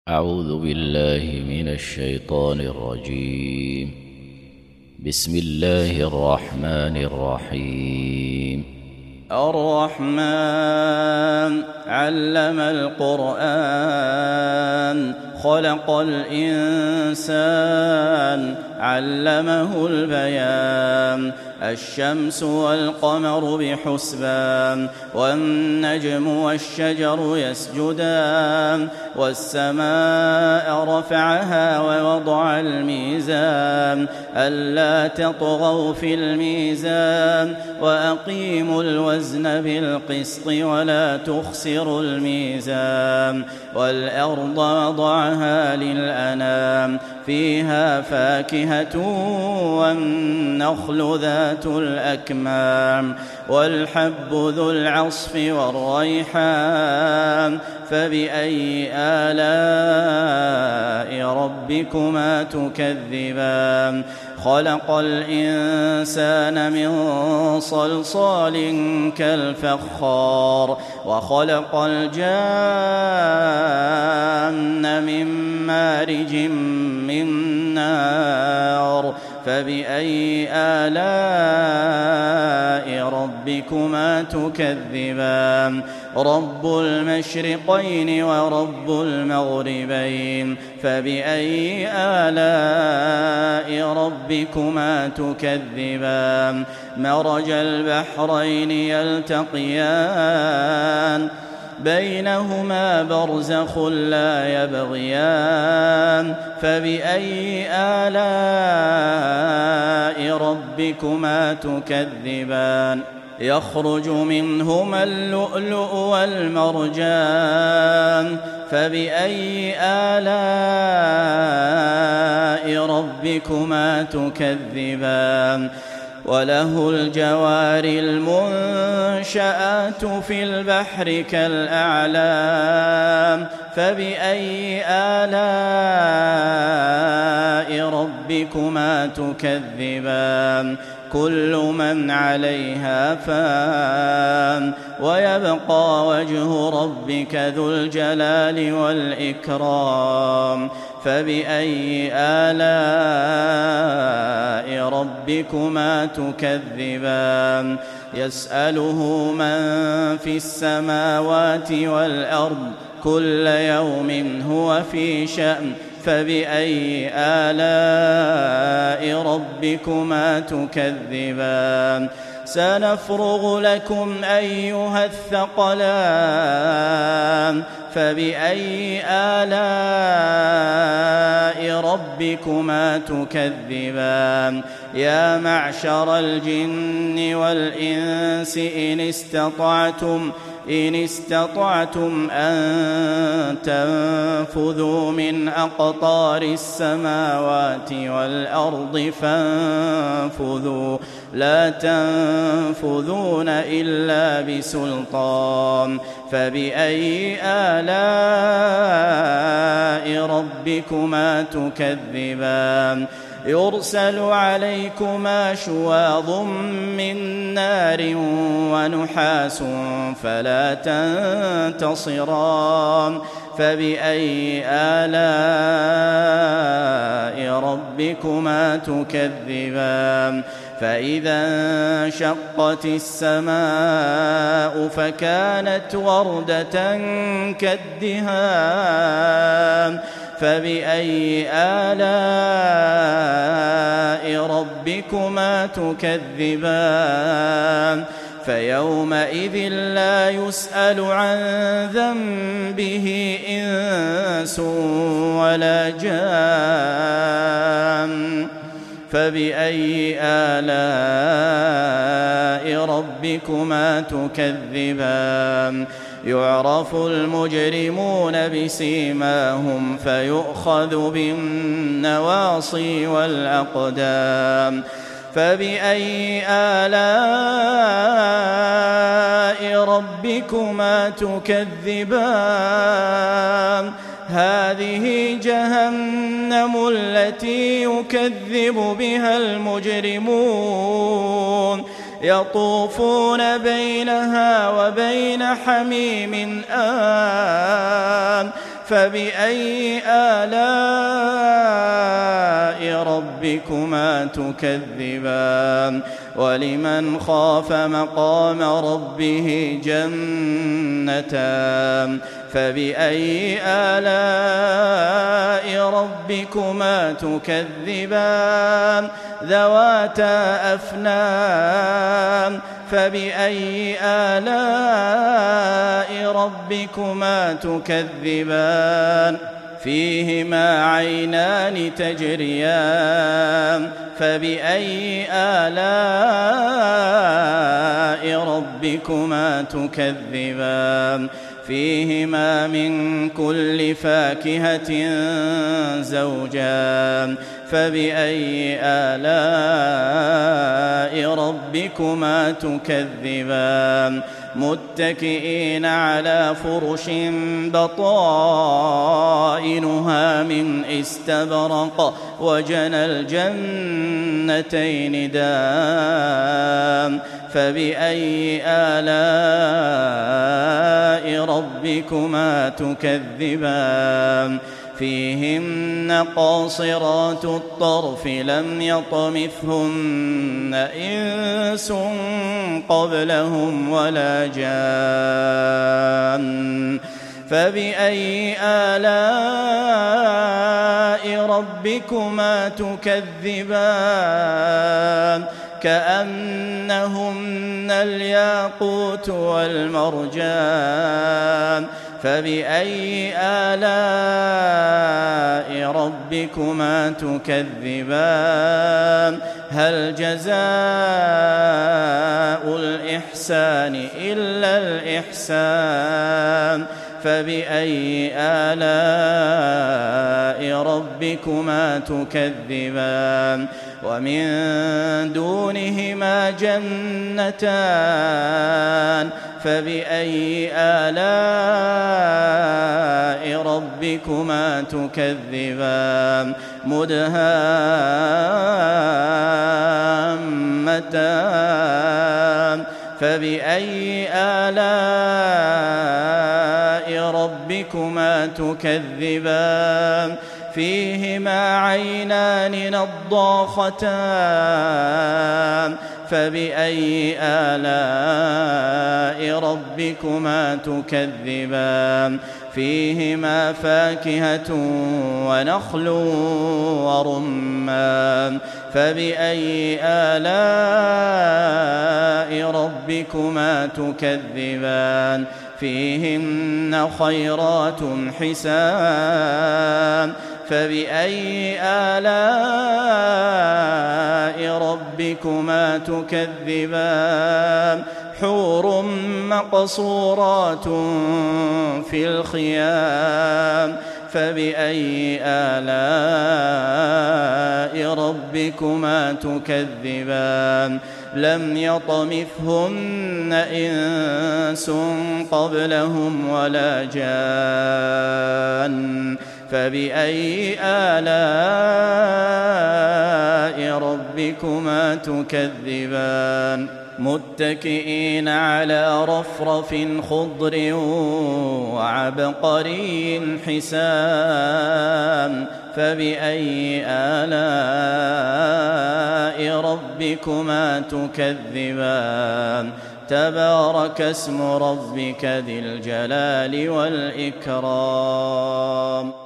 أعوذ بالله من الشيطان الرجيم. بسم الله الرحمن الرحيم. الرحمن علم القرآن خلق الإنسان علمه البيان. الشمس والقمر بحسبان والنجم والشجر يسجدان والسماء رفعها ووضع الميزان ألا تطغوا في الميزان وأقيموا الوزن بالقسط ولا تخسروا الميزان. والأرض وضعها للأنام فيها فاكهة والنخل ذات الأكمام والحب ذو العصف والريحان. فبأي آلاء ربكما تكذبان؟ خلق الإنسان من صلصال كالفخار وخلق الجان من مارج من نار. فبأي آلاء ربكما تكذبان؟ رب المشرقين ورب المغربين. فبأي آلاء ربكما تكذبان؟ مرج البحرين يلتقيان بينهما برزخ لا يبغيان. فبأي آلاء ربكما تكذبان؟ يخرج منهما اللؤلؤ والمرجان. فبأي آلاء ربكما تكذبان؟ وله الجوار المنشآت في البحر كالأعلام. فبأي آلاء ربكما تكذبان؟ كل من عليها فان ويبقى وجه ربك ذو الجلال والإكرام. فبأي آلاء ربكما تكذبان؟ يسأله من في السماوات والأرض كل يوم هو في شأن. فبأي آلاء ربكما تكذبان؟ سنفرغ لكم أيها الثقلان. فبأي آلاء ربكما تكذبان؟ يا معشر الجن والإنس إن استطعتم أن تنفذوا من أقطار السماوات والأرض فانفذوا لا تنفذون إلا بسلطان. فبأي آلاء ربكما تكذبان؟ يرسل عليكما شواظ من نار ونحاس فلا تنتصران. فبأي آلاء ربكما تكذبان؟ فإذا انشقت السماء فكانت وردة كالدهان. فبأي آلاء ربكما تكذبان؟ فيومئذ لا يسأل عن ذنبه إنس ولا جان. فبأي آلاء ربكما تكذبان؟ يعرف المجرمون بسيماهم فيؤخذ بالنواصي والأقدام. فبأي آلاء ربكما تكذبان؟ هذه جهنم التي يكذب بها المجرمون يطوفون بينها وبين حميم آن فبأي آلاء ربكما تكذبان ولمن خاف مقام ربه جنتان فبأي آلاء ربكما تكذبان ذواتا أفنان فبأي آلاء ربكما تكذبان فيهما عينان تجريان فبأي آلاء ربكما تكذبان فيهما من كل فاكهة زوجان فبأي آلاء ربكما تكذبان متكئين على فرش بطائنها من استبرق وجنى الجنتين دان فبأي آلاء ربكما تكذبان فيهن قاصرات الطرف لم يطمثهن إنس قبلهم ولا جان فبأي آلاء ربكما تكذبان كأنهن الياقوت والمرجان فبأي آلاء ربكما تكذبان هل جزاء الإحسان إلا الإحسان فبأي آلاء ربكما تكذبان ومن دونهما جنتان فبأي آلاء ربكما تكذبان مدهامتان فبأي آلاء ربكما تكذبان فيهما عينان نضاختان فبأي آلاء ربكما تكذبان فيهما فاكهة ونخل ورمان فبأي آلاء ربكما تكذبان فيهن خيرات حسان فبأي آلاء ربكما تكذبان حور مقصورات في الخيام فبأي آلاء ربكما تكذبان لم يطمثهن إنس قبلهم ولا جان فبأي آلاء ربكما تكذبان متكئين على رفرف خضر وعبقري حسان فبأي آلاء ربكما تكذبان تبارك اسم ربك ذي الجلال والإكرام.